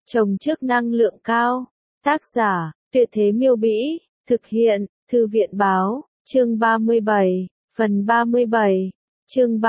Trồng trước năng lượng cao. Tác giả, Tuyệt Thế Miêu Bĩ. Thực hiện, Thư viện Báo. Chương 37. Phần 37. Chương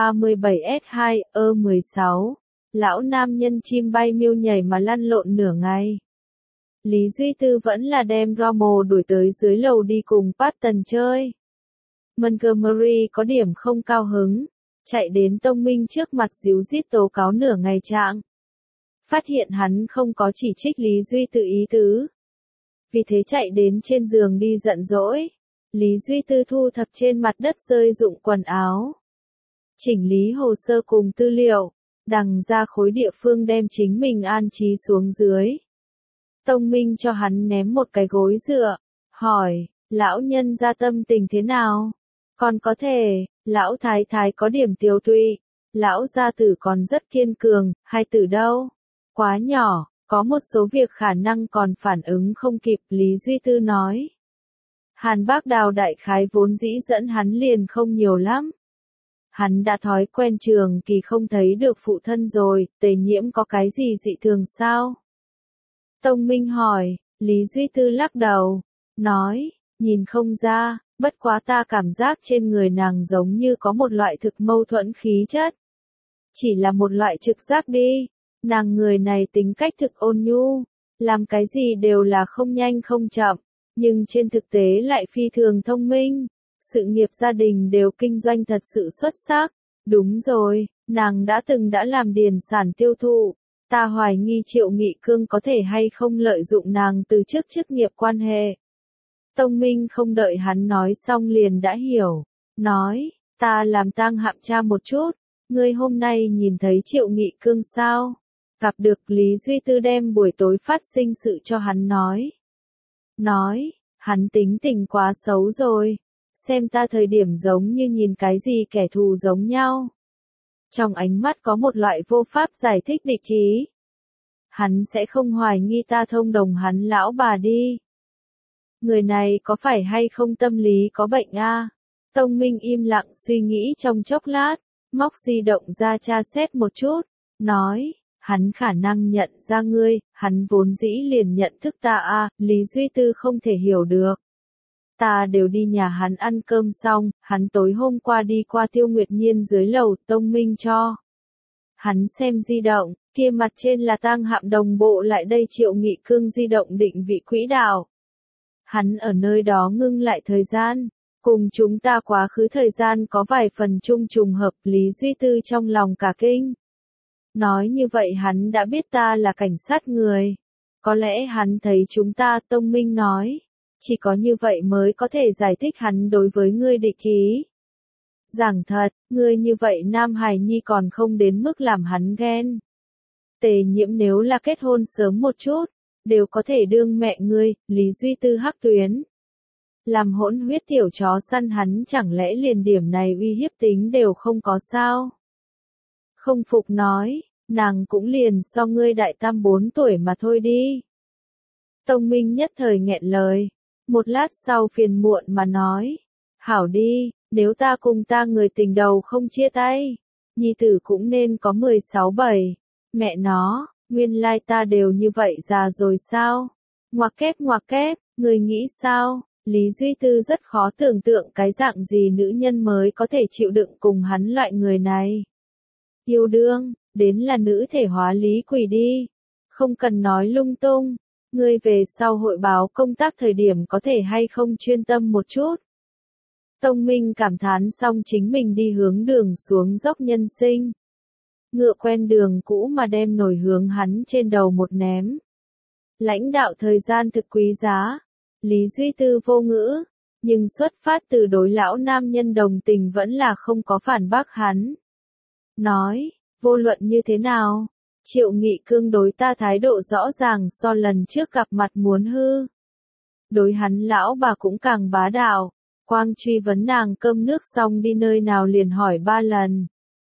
37S2, 16. Lão nam nhân chim bay miêu nhảy mà lăn lộn nửa ngày. Lý Duy Tư vẫn là đem Rommel đuổi tới dưới lầu đi cùng Patton chơi. Montgomery có điểm không cao hứng, chạy đến Tông Minh trước mặt díu dít tố cáo nửa ngày trạng. Phát hiện hắn không có chỉ trích Lý Duy Tư ý tứ. Vì thế chạy đến trên giường đi giận dỗi. Lý Duy Tư thu thập trên mặt đất rơi rụng quần áo. Chỉnh lý hồ sơ cùng tư liệu, đằng ra khối địa phương đem chính mình an trí xuống dưới. Tông Minh cho hắn ném một cái gối dựa, hỏi, lão nhân gia tâm tình thế nào? Còn có thể, lão thái thái có điểm tiêu tụy, lão gia tử còn rất kiên cường, hai tử đâu? Quá nhỏ, có một số việc khả năng còn phản ứng không kịp, Lý Duy Tư nói. Hàn Bác Đào đại khái vốn dĩ dẫn hắn liền không nhiều lắm. Hắn đã thói quen trường kỳ không thấy được phụ thân rồi, Tề Nhiễm có cái gì dị thường sao? Tông Minh hỏi, Lý Duy Tư lắc đầu, nói, nhìn không ra, bất quá ta cảm giác trên người nàng giống như có một loại thực mâu thuẫn khí chất. Chỉ là một loại trực giác đi, nàng người này tính cách thực ôn nhu, làm cái gì đều là không nhanh không chậm, nhưng trên thực tế lại phi thường thông minh, sự nghiệp gia đình đều kinh doanh thật sự xuất sắc. Đúng rồi, nàng đã làm điền sản tiêu thụ. Ta hoài nghi Triệu Nghị Cương có thể hay không lợi dụng nàng từ trước chức nghiệp quan hệ. Tông Minh không đợi hắn nói xong liền đã hiểu. Nói, ta làm tang hạm tra một chút. Ngươi hôm nay nhìn thấy Triệu Nghị Cương sao? Gặp được. Lý Duy Tư đem buổi tối phát sinh sự cho hắn nói. Nói, hắn tính tình quá xấu rồi. Xem ta thời điểm giống như nhìn cái gì kẻ thù giống nhau. Trong ánh mắt có một loại vô pháp giải thích địch ý. Hắn sẽ không hoài nghi ta thông đồng hắn lão bà đi. Người này có phải hay không tâm lý có bệnh a? Tông Minh im lặng suy nghĩ trong chốc lát, móc di động ra tra xét một chút, nói, hắn khả năng nhận ra ngươi, hắn vốn dĩ liền nhận thức ta a. Lý Duy Tư không thể hiểu được. Ta đều đi nhà hắn ăn cơm xong, hắn tối hôm qua đi qua Tiêu Nguyệt Nhiên dưới lầu, Tông Minh cho. Hắn xem di động, kia mặt trên là tang hạm đồng bộ lại đây Triệu Nghị Cương di động định vị quỹ đạo. Hắn ở nơi đó ngưng lại thời gian, cùng chúng ta quá khứ thời gian có vài phần trùng hợp. Lý Duy Tư trong lòng cả kinh. Nói như vậy hắn đã biết ta là cảnh sát người. Có lẽ hắn thấy chúng ta, Tông Minh nói. Chỉ có như vậy mới có thể giải thích hắn đối với ngươi địch ý. Giảng thật, ngươi như vậy Nam Hải Nhi còn không đến mức làm hắn ghen. Tề Nhiễm nếu là kết hôn sớm một chút, đều có thể đương mẹ ngươi. Lý Duy Tư hắc tuyến. Làm hỗn huyết tiểu chó săn hắn chẳng lẽ liền điểm này uy hiếp tính đều không có sao? Không phục nói, nàng cũng liền so ngươi đại tam 4 tuổi mà thôi đi. Tông Minh nhất thời nghẹn lời. Một lát sau phiền muộn mà nói, hảo đi, nếu ta cùng ta người tình đầu không chia tay, nhi tử cũng nên có 16-17, mẹ nó, nguyên lai ta đều như vậy già rồi sao? Ngoặc kép, người nghĩ sao? Lý Duy Tư rất khó tưởng tượng cái dạng gì nữ nhân mới có thể chịu đựng cùng hắn loại người này. Yêu đương, đến là nữ thể hóa lý quỷ đi, không cần nói lung tung. Ngươi về sau hội báo công tác thời điểm có thể hay không chuyên tâm một chút. Tông Minh cảm thán xong chính mình đi hướng đường xuống dốc nhân sinh. Ngựa quen đường cũ mà đem nổi hướng hắn trên đầu một ném. Lãnh đạo thời gian thực quý giá. Lý Duy Tư vô ngữ. Nhưng xuất phát từ đối lão nam nhân đồng tình vẫn là không có phản bác hắn. Nói, vô luận như thế nào? Triệu Nghị Cương đối ta thái độ rõ ràng so lần trước gặp mặt muốn hư. Đối hắn lão bà cũng càng bá đạo, quang truy vấn nàng cơm nước xong đi nơi nào liền hỏi 3 lần.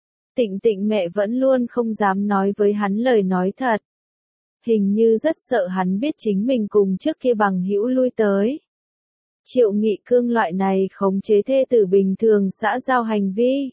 Tịnh mẹ vẫn luôn không dám nói với hắn lời nói thật. Hình như rất sợ hắn biết chính mình cùng trước kia bằng hữu lui tới. Triệu Nghị Cương loại này khống chế thê tử bình thường xã giao hành vi.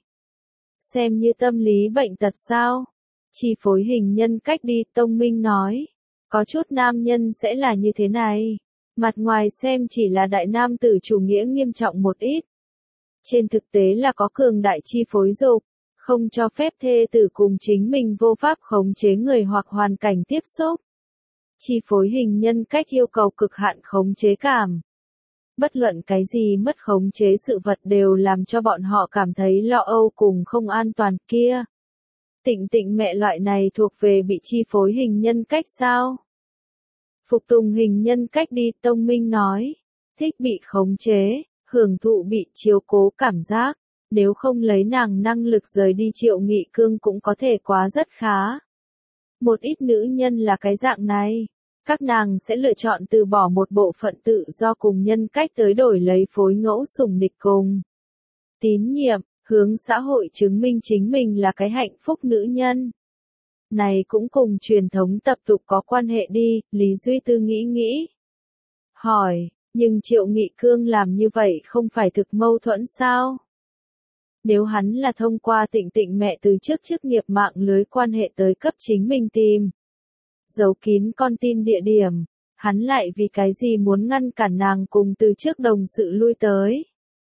Xem như tâm lý bệnh tật sao? Chi phối hình nhân cách đi, Tông Minh nói. Có chút nam nhân sẽ là như thế này. Mặt ngoài xem chỉ là đại nam tử chủ nghĩa nghiêm trọng một ít. Trên thực tế là có cường đại chi phối dục, không cho phép thê tử cùng chính mình vô pháp khống chế người hoặc hoàn cảnh tiếp xúc. Chi phối hình nhân cách yêu cầu cực hạn khống chế cảm. Bất luận cái gì mất khống chế sự vật đều làm cho bọn họ cảm thấy lo âu cùng không an toàn kia. Tịnh tịnh mẹ loại này thuộc về bị chi phối hình nhân cách sao? Phục tùng hình nhân cách đi, Tông Minh nói. Thích bị khống chế, hưởng thụ bị chiếu cố cảm giác. Nếu không lấy nàng năng lực rời đi Triệu Nghị Cương cũng có thể quá rất khá. Một ít nữ nhân là cái dạng này. Các nàng sẽ lựa chọn từ bỏ một bộ phận tự do cùng nhân cách tới đổi lấy phối ngẫu sủng nịch cùng tín nhiệm, hướng xã hội chứng minh chính mình là cái hạnh phúc nữ nhân. Này cũng cùng truyền thống tập tục có quan hệ đi, Lý Duy Tư nghĩ. Hỏi, nhưng Triệu Nghị Cương làm như vậy không phải thực mâu thuẫn sao? Nếu hắn là thông qua tịnh tịnh mẹ từ trước chức nghiệp mạng lưới quan hệ tới cấp chính mình tìm giấu kín con tin địa điểm, hắn lại vì cái gì muốn ngăn cản nàng cùng từ trước đồng sự lui tới.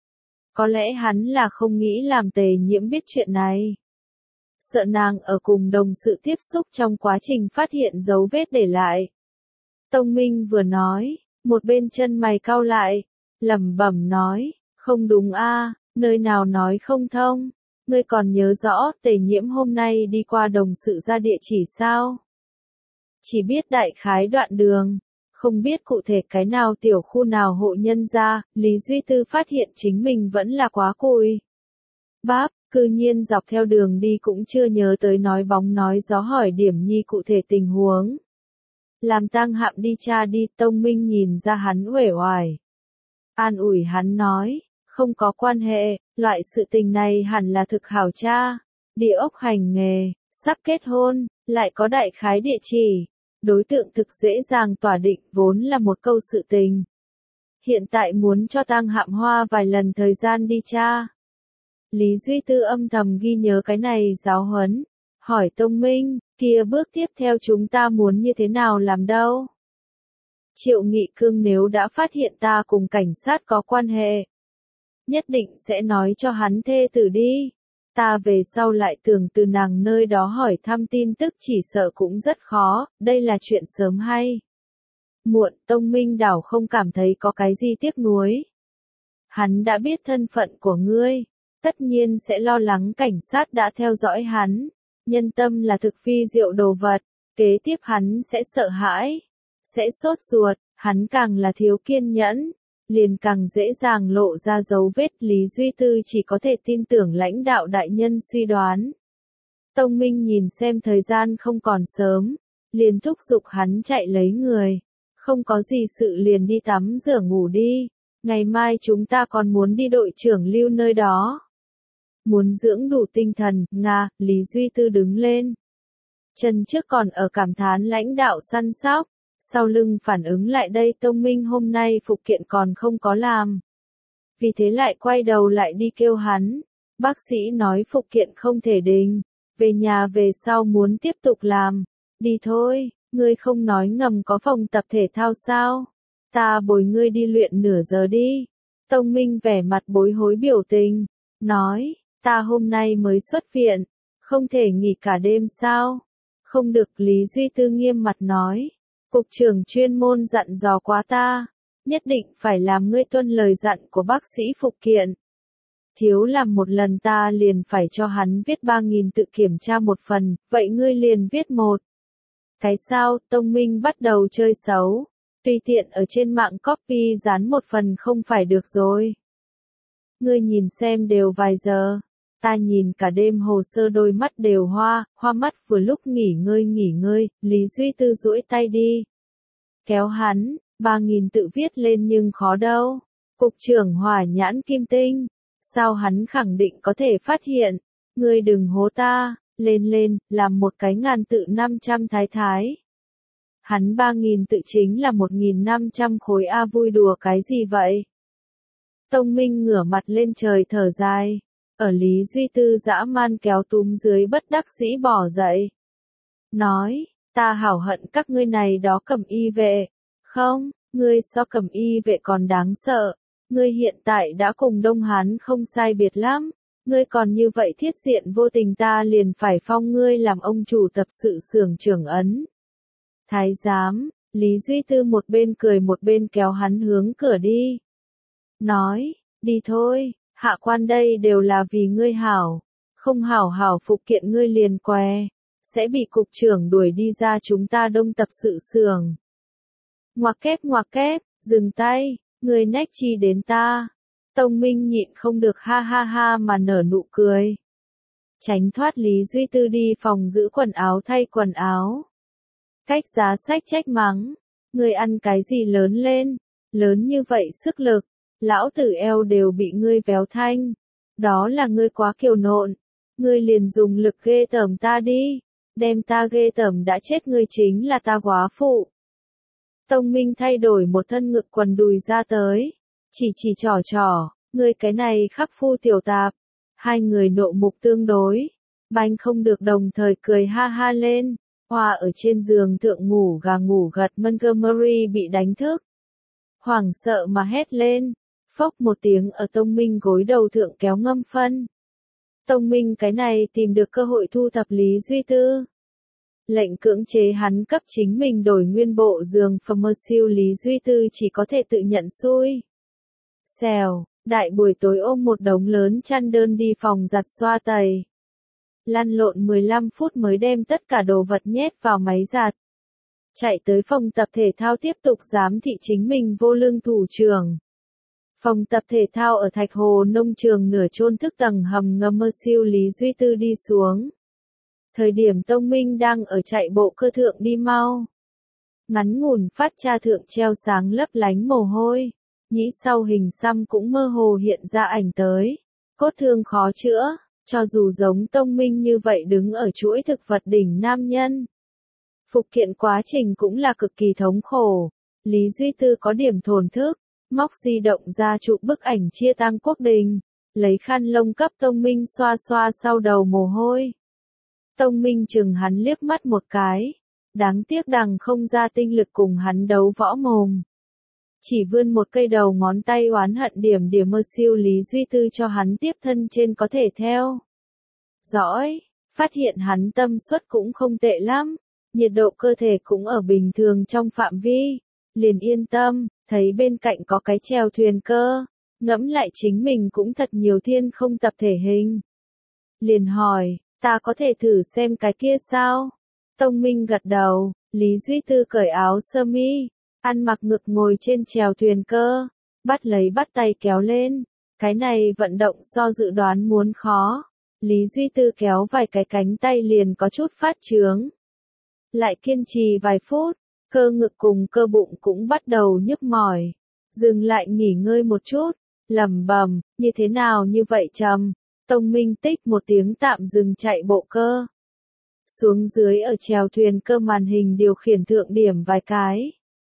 Có lẽ hắn là không nghĩ làm Tề Nhiễm biết chuyện này. Sợ nàng ở cùng đồng sự tiếp xúc trong quá trình phát hiện dấu vết để lại. Tông Minh vừa nói, một bên chân mày cau lại, lẩm bẩm nói, không đúng a, nơi nào nói không thông, ngươi còn nhớ rõ Tề Nhiễm hôm nay đi qua đồng sự ra địa chỉ sao? Chỉ biết đại khái đoạn đường, không biết cụ thể cái nào tiểu khu nào hộ nhân gia, Lý Duy Tư phát hiện chính mình vẫn là quá cùi bắp, cư nhiên dọc theo đường đi cũng chưa nhớ tới nói bóng nói gió hỏi điểm nhi cụ thể tình huống. Làm tang hạm đi cha đi, Tông Minh nhìn ra hắn uể oải. An ủi hắn nói, không có quan hệ, loại sự tình này hẳn là thực hảo cha. Địa ốc hành nghề, sắp kết hôn, lại có đại khái địa chỉ. Đối tượng thực dễ dàng tỏa định vốn là một câu sự tình. Hiện tại muốn cho tang hạm hoa vài lần thời gian đi cha. Lý Duy Tư âm thầm ghi nhớ cái này giáo huấn. Hỏi Tông Minh, kia bước tiếp theo chúng ta muốn như thế nào làm đâu? Triệu Nghị Cương nếu đã phát hiện ta cùng cảnh sát có quan hệ, nhất định sẽ nói cho hắn thê tử đi. Ta về sau lại tưởng từ nàng nơi đó hỏi thăm tin tức chỉ sợ cũng rất khó, đây là chuyện sớm hay muộn. Tông Minh đảo không cảm thấy có cái gì tiếc nuối. Hắn đã biết thân phận của ngươi, tất nhiên sẽ lo lắng cảnh sát đã theo dõi hắn. Nhân tâm là thực phi diệu đồ vật, kế tiếp hắn sẽ sợ hãi, sẽ sốt ruột, hắn càng là thiếu kiên nhẫn, liền càng dễ dàng lộ ra dấu vết. Lý Duy Tư chỉ có thể tin tưởng lãnh đạo đại nhân suy đoán. Tông Minh nhìn xem thời gian không còn sớm, liền thúc giục hắn chạy lấy người. Không có gì sự liền đi tắm rửa ngủ đi, ngày mai chúng ta còn muốn đi đội trưởng Lưu nơi đó. Muốn dưỡng đủ tinh thần, Nga, Lý Duy Tư đứng lên. Chân trước còn ở cảm thán lãnh đạo săn sóc, sau lưng phản ứng lại đây Tông Minh hôm nay phụ kiện còn không có làm. Vì thế lại quay đầu lại đi kêu hắn. Bác sĩ nói phụ kiện không thể đình, về nhà về sau muốn tiếp tục làm. Đi thôi, ngươi không nói ngầm có phòng tập thể thao sao? Ta bồi ngươi đi luyện nửa giờ đi. Tông Minh vẻ mặt bối hối biểu tình, nói, ta hôm nay mới xuất viện, không thể nghỉ cả đêm sao? Không được, Lý Duy Tư nghiêm mặt nói. Cục trưởng chuyên môn dặn dò quá ta, nhất định phải làm ngươi tuân lời dặn của bác sĩ phụ kiện. Thiếu làm một lần ta liền phải cho hắn viết 3.000 tự kiểm tra một phần, vậy ngươi liền viết một. Cái sao? Tông Minh bắt đầu chơi xấu, tùy tiện ở trên mạng copy dán một phần không phải được rồi. Ngươi nhìn xem đều vài giờ, ta nhìn cả đêm hồ sơ đôi mắt đều hoa mắt vừa lúc nghỉ ngơi, Lý Duy Tư duỗi tay đi. Kéo hắn, 3.000 tự viết lên nhưng khó đâu. Cục trưởng hỏa nhãn kim tinh, sao hắn khẳng định có thể phát hiện, ngươi đừng hố ta, lên, làm một cái ngàn tự 500 thái. Hắn 3.000 tự chính là 1.500 khối A, vui đùa cái gì vậy? Tông Minh ngửa mặt lên trời thở dài. Ở Lý Duy Tư dã man kéo túm dưới bất đắc dĩ bỏ dậy. Nói, Ta hảo hận các ngươi này đó cẩm y vệ. Không, ngươi so cẩm y vệ còn đáng sợ. Ngươi hiện tại đã cùng Đông Hán không sai biệt lắm. Ngươi còn như vậy thiết diện vô tình ta liền phải phong ngươi làm ông chủ tập sự xưởng trưởng ấn. Thái giám, Lý Duy Tư một bên cười một bên kéo hắn hướng cửa đi. Nói, đi thôi, hạ quan đây đều là vì ngươi hảo. Không hảo hảo phục kiện ngươi liền què, sẽ bị cục trưởng đuổi đi ra chúng ta Đông tập sự xưởng. Ngoặc kép, dừng tay, ngươi nách chi đến ta. Tông Minh nhịn không được ha ha ha mà nở nụ cười. Tránh thoát Lý Duy Tư đi phòng giữ quần áo thay quần áo. Cách giá sách trách mắng. Ngươi ăn cái gì lớn lên, lớn như vậy sức lực, lão tử eo đều bị ngươi véo thanh. Đó là ngươi quá kiều nộn, ngươi liền dùng lực ghê tởm ta đi, đem ta ghê tởm đã chết ngươi chính là ta góa phụ. Tông Minh thay đổi một thân ngực quần đùi ra tới, chỉ trỏ, ngươi cái này khắc phu tiểu tạp. Hai người nộ mục tương đối, banh không được đồng thời cười ha ha lên. Hoa ở trên giường thượng ngủ gà ngủ gật Montgomery bị đánh thức. Hoảng sợ mà hét lên, phốc một tiếng ở Tông Minh gối đầu thượng kéo ngâm phân. Tông Minh cái này tìm được cơ hội thu thập Lý Duy Tư. Lệnh cưỡng chế hắn cấp chính mình đổi nguyên bộ giường Pharmaciu Lý Duy Tư chỉ có thể tự nhận xui. Xèo, đại buổi tối ôm một đống lớn chăn đơn đi phòng giặt xoa tẩy. Lăn lộn 15 phút mới đem tất cả đồ vật nhét vào máy giặt. Chạy tới phòng tập thể thao tiếp tục giám thị chính mình vô lương thủ trưởng. Phòng tập thể thao ở Thạch Hồ nông trường nửa chôn thức tầng hầm ngầm mơ siêu Lý Duy Tư đi xuống. Thời điểm Tông Minh đang ở chạy bộ cơ thượng đi mau. Ngắn ngủn phát cha thượng treo sáng lấp lánh mồ hôi. Nhĩ sau hình xăm cũng mơ hồ hiện ra ảnh tới. Cốt thương khó chữa. Cho dù giống Tông Minh như vậy đứng ở chuỗi thực vật đỉnh nam nhân. Phục kiện quá trình cũng là cực kỳ thống khổ. Lý Duy Tư có điểm thổn thức, móc di động ra chụp bức ảnh chia tang quốc đình, lấy khăn lông cấp Tông Minh xoa xoa sau đầu mồ hôi. Tông Minh chừng hắn liếc mắt một cái, đáng tiếc đằng không ra tinh lực cùng hắn đấu võ mồm. Chỉ vươn một cây đầu ngón tay oán hận điểm mơ siêu Lý Duy Tư cho hắn tiếp thân trên có thể theo. Dõi, phát hiện hắn tâm suất cũng không tệ lắm, nhiệt độ cơ thể cũng ở bình thường trong phạm vi, liền yên tâm, thấy bên cạnh có cái chèo thuyền cơ, ngẫm lại chính mình cũng thật nhiều thiên không tập thể hình. Liền hỏi, ta có thể thử xem cái kia sao? Tông Minh gật đầu, Lý Duy Tư cởi áo sơ mi. Ăn mặc ngực ngồi trên chèo thuyền cơ, bắt tay kéo lên, cái này vận động so dự đoán muốn khó. Lý Duy Tư kéo vài cái cánh tay liền có chút phát chướng. Lại kiên trì vài phút, cơ ngực cùng cơ bụng cũng bắt đầu nhức mỏi. Dừng lại nghỉ ngơi một chút, lẩm bẩm, như thế nào như vậy trầm. Tông Minh tích một tiếng tạm dừng chạy bộ cơ. Xuống dưới ở chèo thuyền cơ màn hình điều khiển thượng điểm vài cái.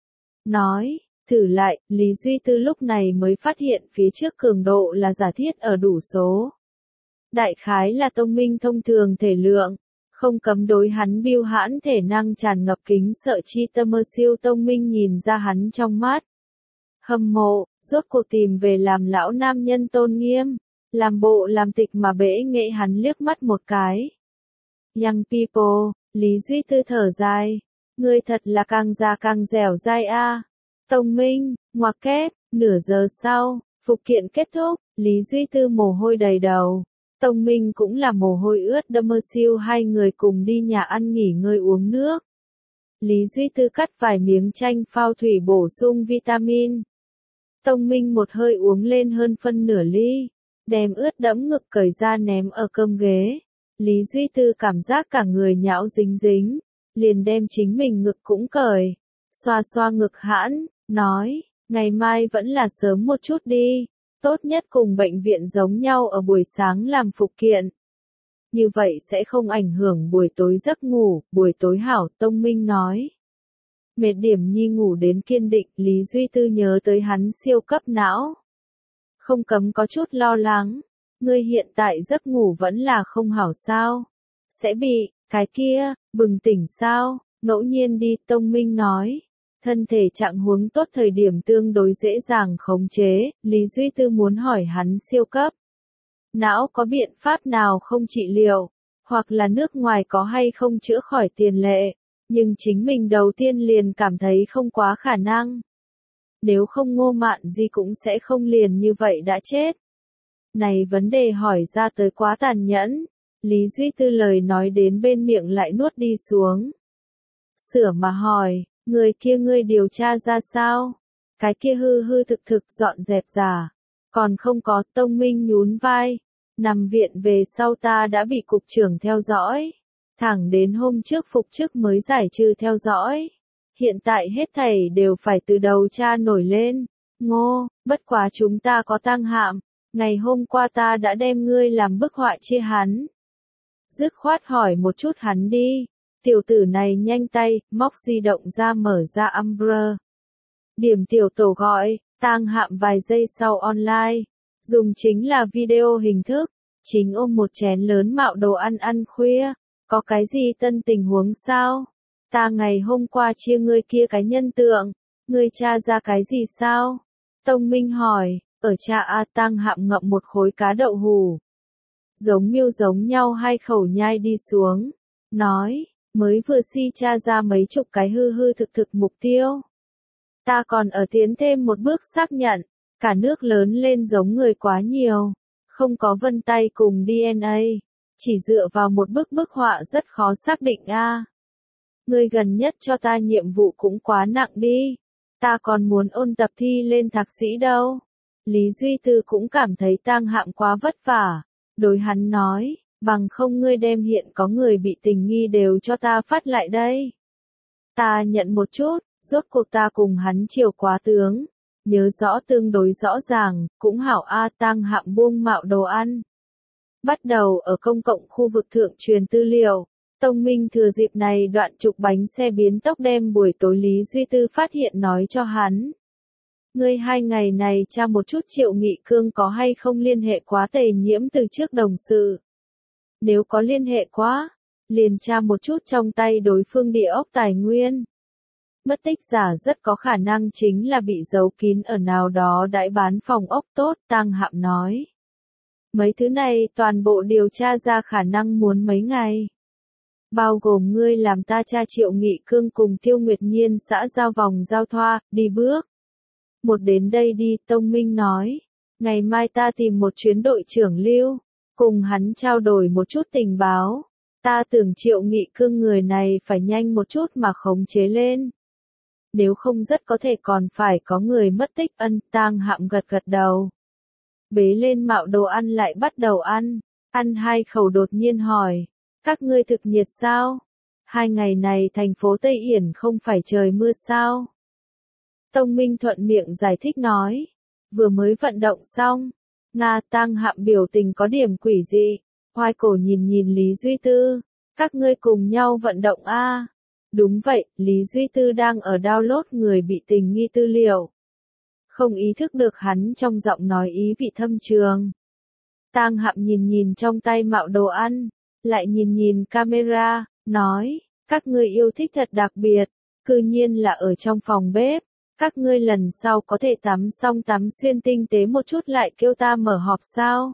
Nói, thử lại, Lý Duy Tư lúc này mới phát hiện phía trước cường độ là giả thiết ở đủ số. Đại khái là Tông Minh thông thường thể lượng, không cấm đối hắn biêu hãn thể năng tràn ngập kính sợ chi tâm mơ siêu. Tông Minh nhìn ra hắn trong mắt. Hâm mộ, rốt cuộc tìm về làm lão nam nhân tôn nghiêm, làm bộ làm tịch mà bẽ nghệ hắn liếc mắt một cái. Young people, Lý Duy Tư thở dài. Ngươi thật là càng già càng dẻo dai a. Tông Minh, ngoặc kép, nửa giờ sau, phục kiện kết thúc, Lý Duy Tư mồ hôi đầy đầu. Tông Minh cũng là mồ hôi ướt đẫm mơ siêu, hai người cùng đi nhà ăn nghỉ ngơi uống nước. Lý Duy Tư cắt vài miếng chanh phao thủy bổ sung vitamin. Tông Minh một hơi uống lên hơn phân nửa ly, đem ướt đẫm ngực cởi ra ném ở cơm ghế. Lý Duy Tư cảm giác cả người nhão dính dính, liền đem chính mình ngực cũng cởi, xoa xoa ngực hãn, nói, ngày mai vẫn là sớm một chút đi, tốt nhất cùng bệnh viện giống nhau ở buổi sáng làm phục kiện. Như vậy sẽ không ảnh hưởng buổi tối giấc ngủ, buổi tối hảo. Tông Minh nói. Mệt điểm nhi ngủ đến kiên định, Lý Duy Tư nhớ tới hắn siêu cấp não. Không cấm có chút lo lắng, ngươi hiện tại giấc ngủ vẫn là không hảo sao? Sẽ bị, cái kia, bừng tỉnh sao? Ngẫu nhiên đi, Tông Minh nói. Thân thể trạng huống tốt thời điểm tương đối dễ dàng khống chế, Lý Duy Tư muốn hỏi hắn siêu cấp. Não có biện pháp nào không trị liệu, hoặc là nước ngoài có hay không chữa khỏi tiền lệ, nhưng chính mình đầu tiên liền cảm thấy không quá khả năng. Nếu không Ngô Mạn Di cũng sẽ không liền như vậy đã chết. Này vấn đề hỏi ra tới quá tàn nhẫn, Lý Duy Tư lời nói đến bên miệng lại nuốt đi xuống. Sửa mà hỏi, người kia ngươi điều tra ra sao? Cái kia hư hư thực thực dọn dẹp giả. Còn không có, Tông Minh nhún vai. Nằm viện về sau ta đã bị cục trưởng theo dõi. Thẳng đến hôm trước phục chức mới giải trừ theo dõi. Hiện tại hết thảy đều phải từ đầu tra nổi lên. Ngô, bất quá chúng ta có tang hạm. Ngày hôm qua ta đã đem ngươi làm bức họa chia hắn. Dứt khoát hỏi một chút hắn đi. Tiểu tử này nhanh tay, móc di động ra mở ra Umbra. Điểm tiểu tổ gọi, tang hạm vài giây sau online. Dùng chính là video hình thức. Chính ôm một chén lớn mạo đồ ăn ăn khuya. Có cái gì tân tình huống sao? Ta ngày hôm qua chia ngươi kia cái nhân tượng. Ngươi tra ra cái gì sao? Tông Minh hỏi, ở cha A tang hạm ngậm một khối cá đậu hủ. Giống miêu giống nhau hai khẩu nhai đi xuống. Nói, mới vừa si tra ra mấy chục cái hư hư thực thực mục tiêu. Ta còn ở tiến thêm một bước xác nhận, cả nước lớn lên giống người quá nhiều, không có vân tay cùng DNA, chỉ dựa vào một bức họa rất khó xác định a. Người gần nhất cho ta nhiệm vụ cũng quá nặng đi, ta còn muốn ôn tập thi lên thạc sĩ đâu. Lý Duy Tư cũng cảm thấy tang hạm quá vất vả, đối hắn nói. Bằng không ngươi đem hiện có người bị tình nghi đều cho ta phát lại đây. Ta nhận một chút, rốt cuộc ta cùng hắn chiều quá tướng. Nhớ rõ tương đối rõ ràng, cũng hảo A tang hạm buông mạo đồ ăn. Bắt đầu ở công cộng khu vực thượng truyền tư liệu. Tông Minh thừa dịp này đoạn trục bánh xe biến tốc đem buổi tối Lý Duy Tư phát hiện nói cho hắn. Ngươi 2 ngày này tra một chút Triệu Nghị Cương có hay không liên hệ quá Tề Nhiễm từ trước đồng sự. Nếu có liên hệ quá, liền tra một chút trong tay đối phương địa ốc tài nguyên. Mất tích giả rất có khả năng chính là bị giấu kín ở nào đó đãi bán phòng ốc tốt, tang hạm nói. Mấy thứ này toàn bộ điều tra ra khả năng muốn mấy ngày. Bao gồm ngươi làm ta tra Triệu Nghị Cương cùng Tiêu Nguyệt Nhiên xã giao vòng giao thoa, đi bước. Một đến đây đi, Tông Minh nói. Ngày mai ta tìm một chuyến đội trưởng Lưu. Cùng hắn trao đổi một chút tình báo. Ta tưởng Triệu Nghị Cương người này phải nhanh một chút mà khống chế lên. Nếu không rất có thể còn phải có người mất tích. Tang hạm gật gật đầu. Bế lên mạo đồ ăn lại bắt đầu ăn. Ăn 2 khẩu đột nhiên hỏi. Các ngươi thực nhiệt sao? 2 ngày này thành phố Tây Yển không phải trời mưa sao? Tông Minh thuận miệng giải thích nói. Vừa mới vận động xong. Nga tang hạm biểu tình có điểm quỷ dị. Hoài cổ nhìn Lý Duy Tư. Các ngươi cùng nhau vận động a. Đúng vậy, Lý Duy Tư đang ở download người bị tình nghi tư liệu. Không ý thức được hắn trong giọng nói ý vị thâm trường. Tang hạm nhìn trong tay mạo đồ ăn. Lại nhìn camera, nói. Các ngươi yêu thích thật đặc biệt. Cư nhiên là ở trong phòng bếp. Các ngươi lần sau có thể tắm xong tắm xuyên tinh tế một chút lại kêu ta mở họp sao?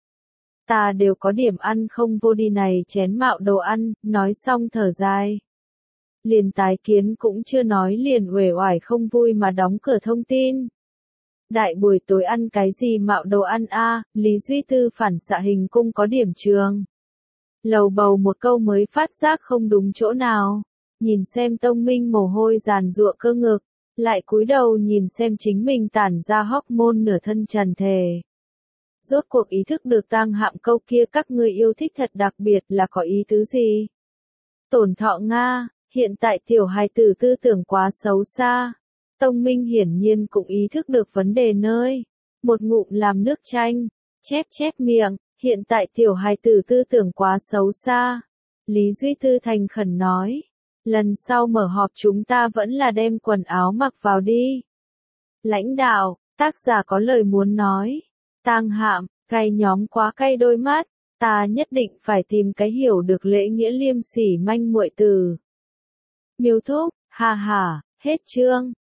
Ta đều có điểm ăn không vô đi này chén mạo đồ ăn, nói xong thở dài. Liền tái kiến cũng chưa nói liền uể oải không vui mà đóng cửa thông tin. Đại buổi tối ăn cái gì mạo đồ ăn a? Lý Duy Tư phản xạ hình cung có điểm trường. Lầu bầu một câu mới phát giác không đúng chỗ nào. Nhìn xem Tông Minh mồ hôi giàn giụa cơ ngực. Lại cúi đầu nhìn xem chính mình tản ra hormone nửa thân trần thể. Rốt cuộc ý thức được tang hạm câu kia các ngươi yêu thích thật đặc biệt là có ý tứ gì? Tổn thọ Nga, hiện tại tiểu hài tử tư tưởng quá xấu xa. Tông Minh hiển nhiên cũng ý thức được vấn đề nơi. Một ngụm làm nước chanh, chép miệng, hiện tại tiểu hài tử tư tưởng quá xấu xa. Lý Duy Tư thành khẩn nói. Lần sau mở họp chúng ta vẫn là đem quần áo mặc vào đi. Lãnh đạo, tác giả có lời muốn nói. Tang hạm, cay nhóm quá cay đôi mắt. Ta nhất định phải tìm cái hiểu được lễ nghĩa liêm sỉ manh muội từ. Miêu thúc, ha ha, hết chương.